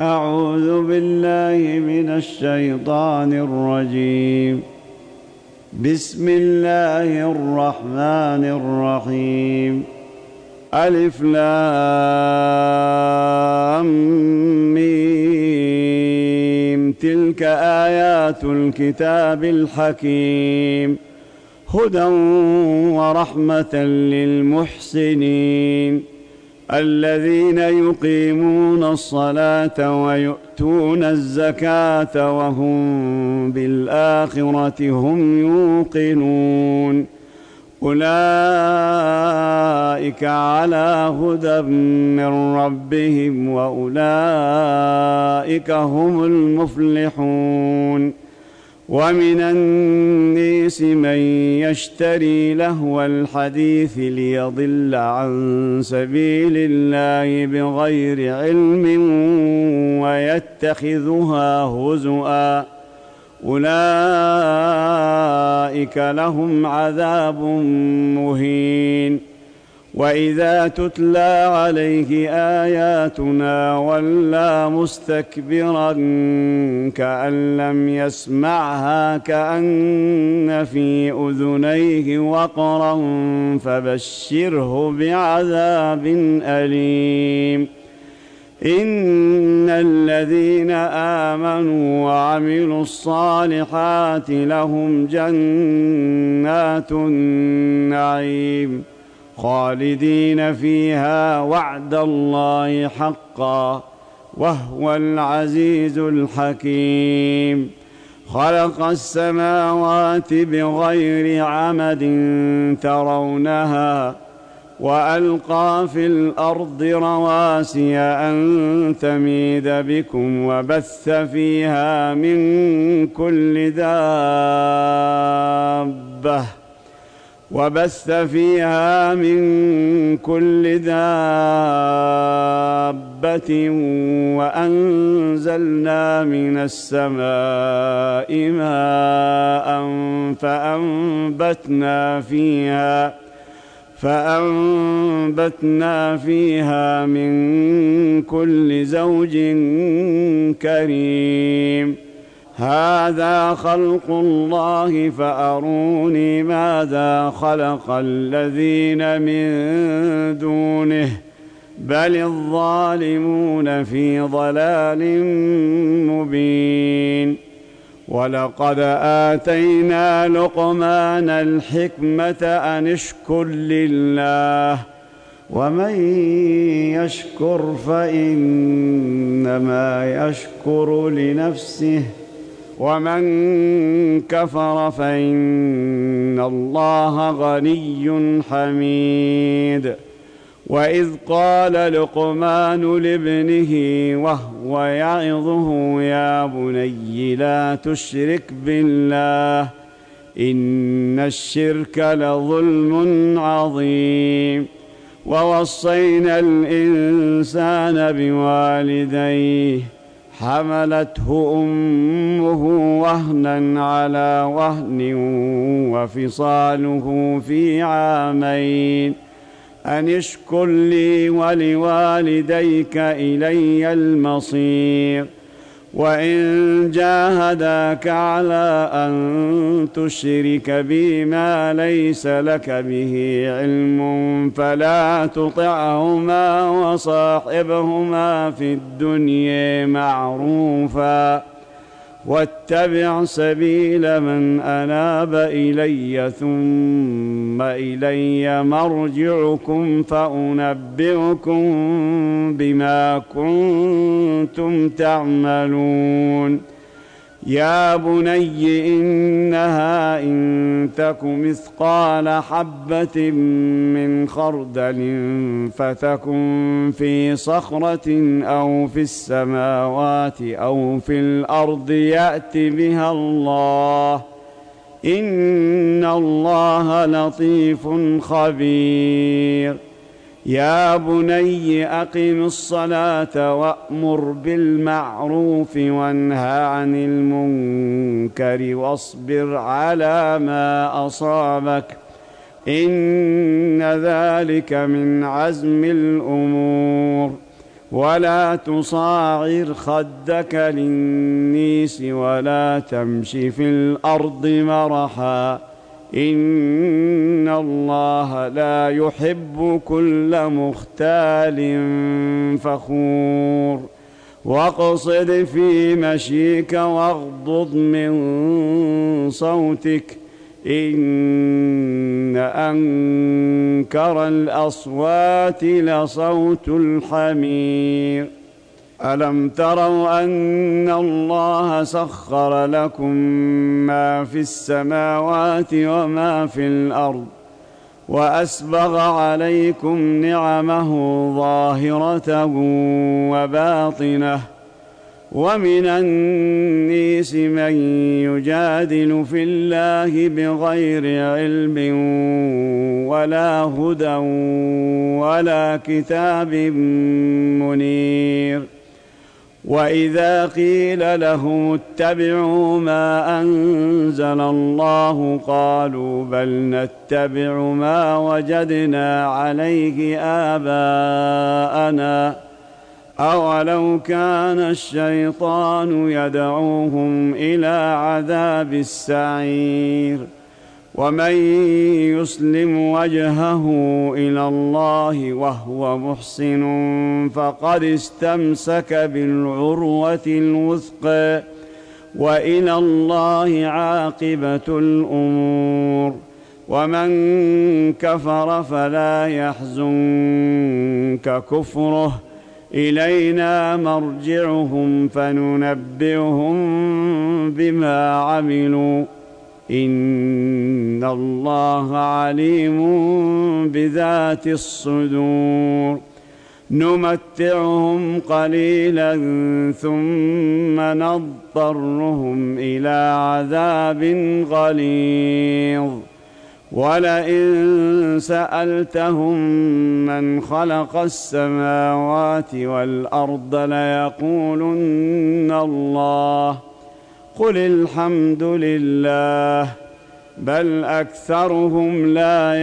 أعوذ بالله من الشيطان الرجيم. بسم الله الرحمن الرحيم. ألف لام ميم. تلك آيات الكتاب الحكيم، هدى ورحمة للمحسنين الذين يقيمون الصلاة ويؤتون الزكاة وهم بالآخرة هم يوقنون. أولئك على هدى من ربهم وأولئك هم المفلحون. ومن الناس من يشتري لهو الحديث ليضل عن سبيل الله بغير علم ويتخذها هزؤا، أولئك لهم عذاب مهين. وإذا تتلى عليه آياتنا ولى مستكبرا كأن لم يسمعها كأن في أذنيه وقرا فبشره بعذاب أليم. إن الذين آمنوا وعملوا الصالحات لهم جنات النعيم خالدين فيها وعد الله حقا وهو العزيز الحكيم. خلق السماوات بغير عمد ترونها وألقى في الأرض رواسي أن تميد بكم وبث فيها من كل دابة وأنزلنا من السماء ماء فأنبتنا فيها من كل زوج كريم. هذا خلق الله فأروني ماذا خلق الذين من دونه بل الظالمون في ضلال مبين. ولقد آتينا لقمان الحكمة أن اشكر لله ومن يشكر فإنما يشكر لنفسه ومن كفر فإن الله غني حميد. وإذ قال لقمان لابنه وهو يعظه يا بني لا تشرك بالله إن الشرك لظلم عظيم. ووصينا الإنسان بوالديه حملته أمه وهنا على وهن وفصاله في عامين أن اشكر لي ولوالديك إلي المصير. وإن جاهداك على أن تشرك بي ما ليس لك به علم فلا تطعهما وصاحبهما في الدنيا معروفا واتبع سبيل من أناب إلي ثم إلي مرجعكم فأنبئكم بما كنتم تعملون. يا بني إنها إن تك مثقال حبة من خردل فتكن في صخرة أو في السماوات أو في الأرض يأت بها الله إن الله لطيف خبير. يا بني أقم الصلاة وأمر بالمعروف وانهى عن المنكر واصبر على ما أصابك إن ذلك من عزم الأمور. ولا تصاعر خدك للنيس ولا تمش في الأرض مرحا إن الله لا يحب كل مختال فخور واقصد في مشيك واغضض من صوتك إن أنكر الأصوات لصوت الحمير ألم تروا أن الله سخر لكم ما في السماوات وما في الأرض وأسبغ عليكم نعمه ظاهرة وباطنة ومن الناس من يجادل في الله بغير علم ولا هدى ولا كتاب منير وإذا قيل لهم اتبعوا ما أنزل الله قالوا بل نتبع ما وجدنا عليه آباءنا أولو كان الشيطان يدعوهم إلى عذاب السعير ومن يسلم وجهه إلى الله وهو محسن فقد استمسك بالعروة الوثقى وإلى الله عاقبة الأمور ومن كفر فلا يحزنك كفره إلينا مرجعهم فننبئهم بما عملوا إن الله عليم بذات الصدور نمتعهم قليلا ثم نضطرهم إلى عذاب غليظ ولئن سألتهم من خلق السماوات والأرض ليقولن الله قل الحمد لله بل أكثرهم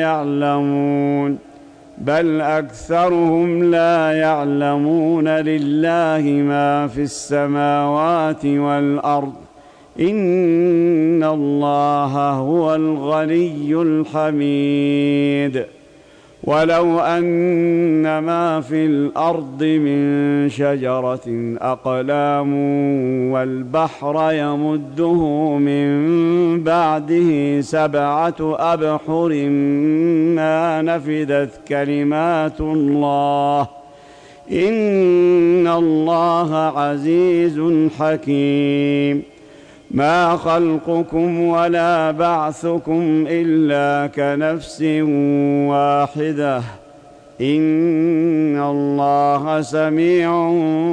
لا يعلمون لله ما في السماوات والأرض إن الله هو الغني الحميد ولو أن ما في الأرض من شجرة أقلام والبحر يمده من بعده 7 أبحر ما نفدت كلمات الله إن الله عزيز حكيم ما خلقكم ولا بعثكم إلا كنفس واحدة إن الله سميع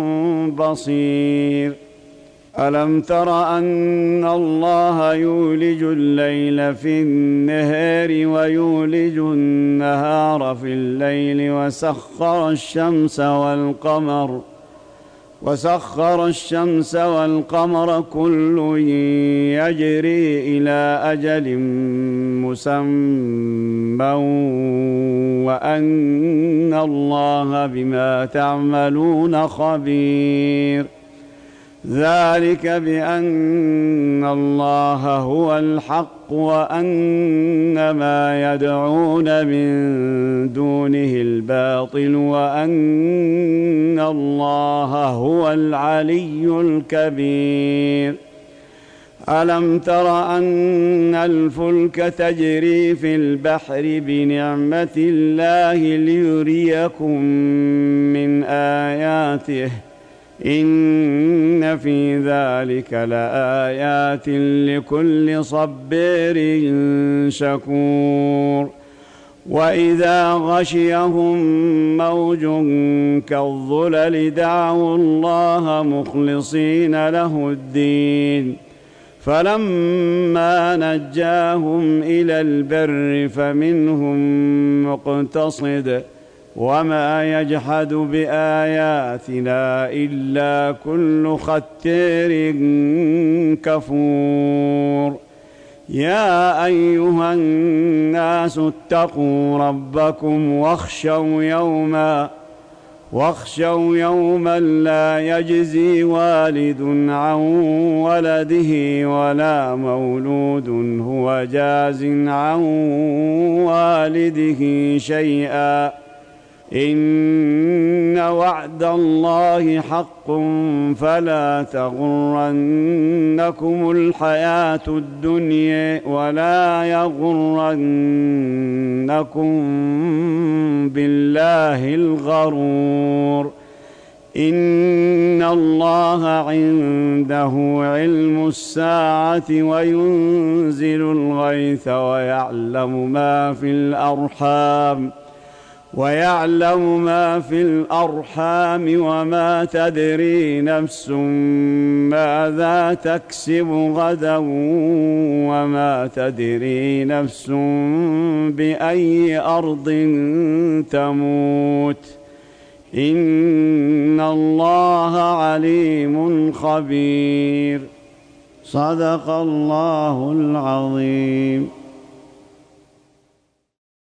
بصير ألم تر أن الله يولج الليل في النهار ويولج النهار في الليل وسخر الشمس والقمر كل يجري إلى أجل مسمى وأن الله بما تعملون خبير ذلك بأن الله هو الحق وأن ما يدعون من دونه الباطل وأن الله هو العلي الكبير ألم تر أن الفلك تجري في البحر بنعمة الله ليريكم من آياته إن في ذلك لآيات لكل صبير شكور وإذا غشيهم موج كالظلل دعوا الله مخلصين له الدين فلما نجاهم إلى البر فمنهم مقتصد وما يجحد بآياتنا إلا كل ختار كفور يا أيها الناس اتقوا ربكم واخشوا يوما لا يجزي والد عن ولده ولا مولود هو جاز عن والده شيئا إن وعد الله حق فلا تغرنكم الحياة الدنيا ولا يغرنكم بالله الغرور إن الله عنده علم الساعة وينزل الغيث ويعلم ما في الأرحام وما تدري نفس ماذا تكسب غدا وما تدري نفس بأي أرض تموت إن الله عليم خبير. صدق الله العظيم.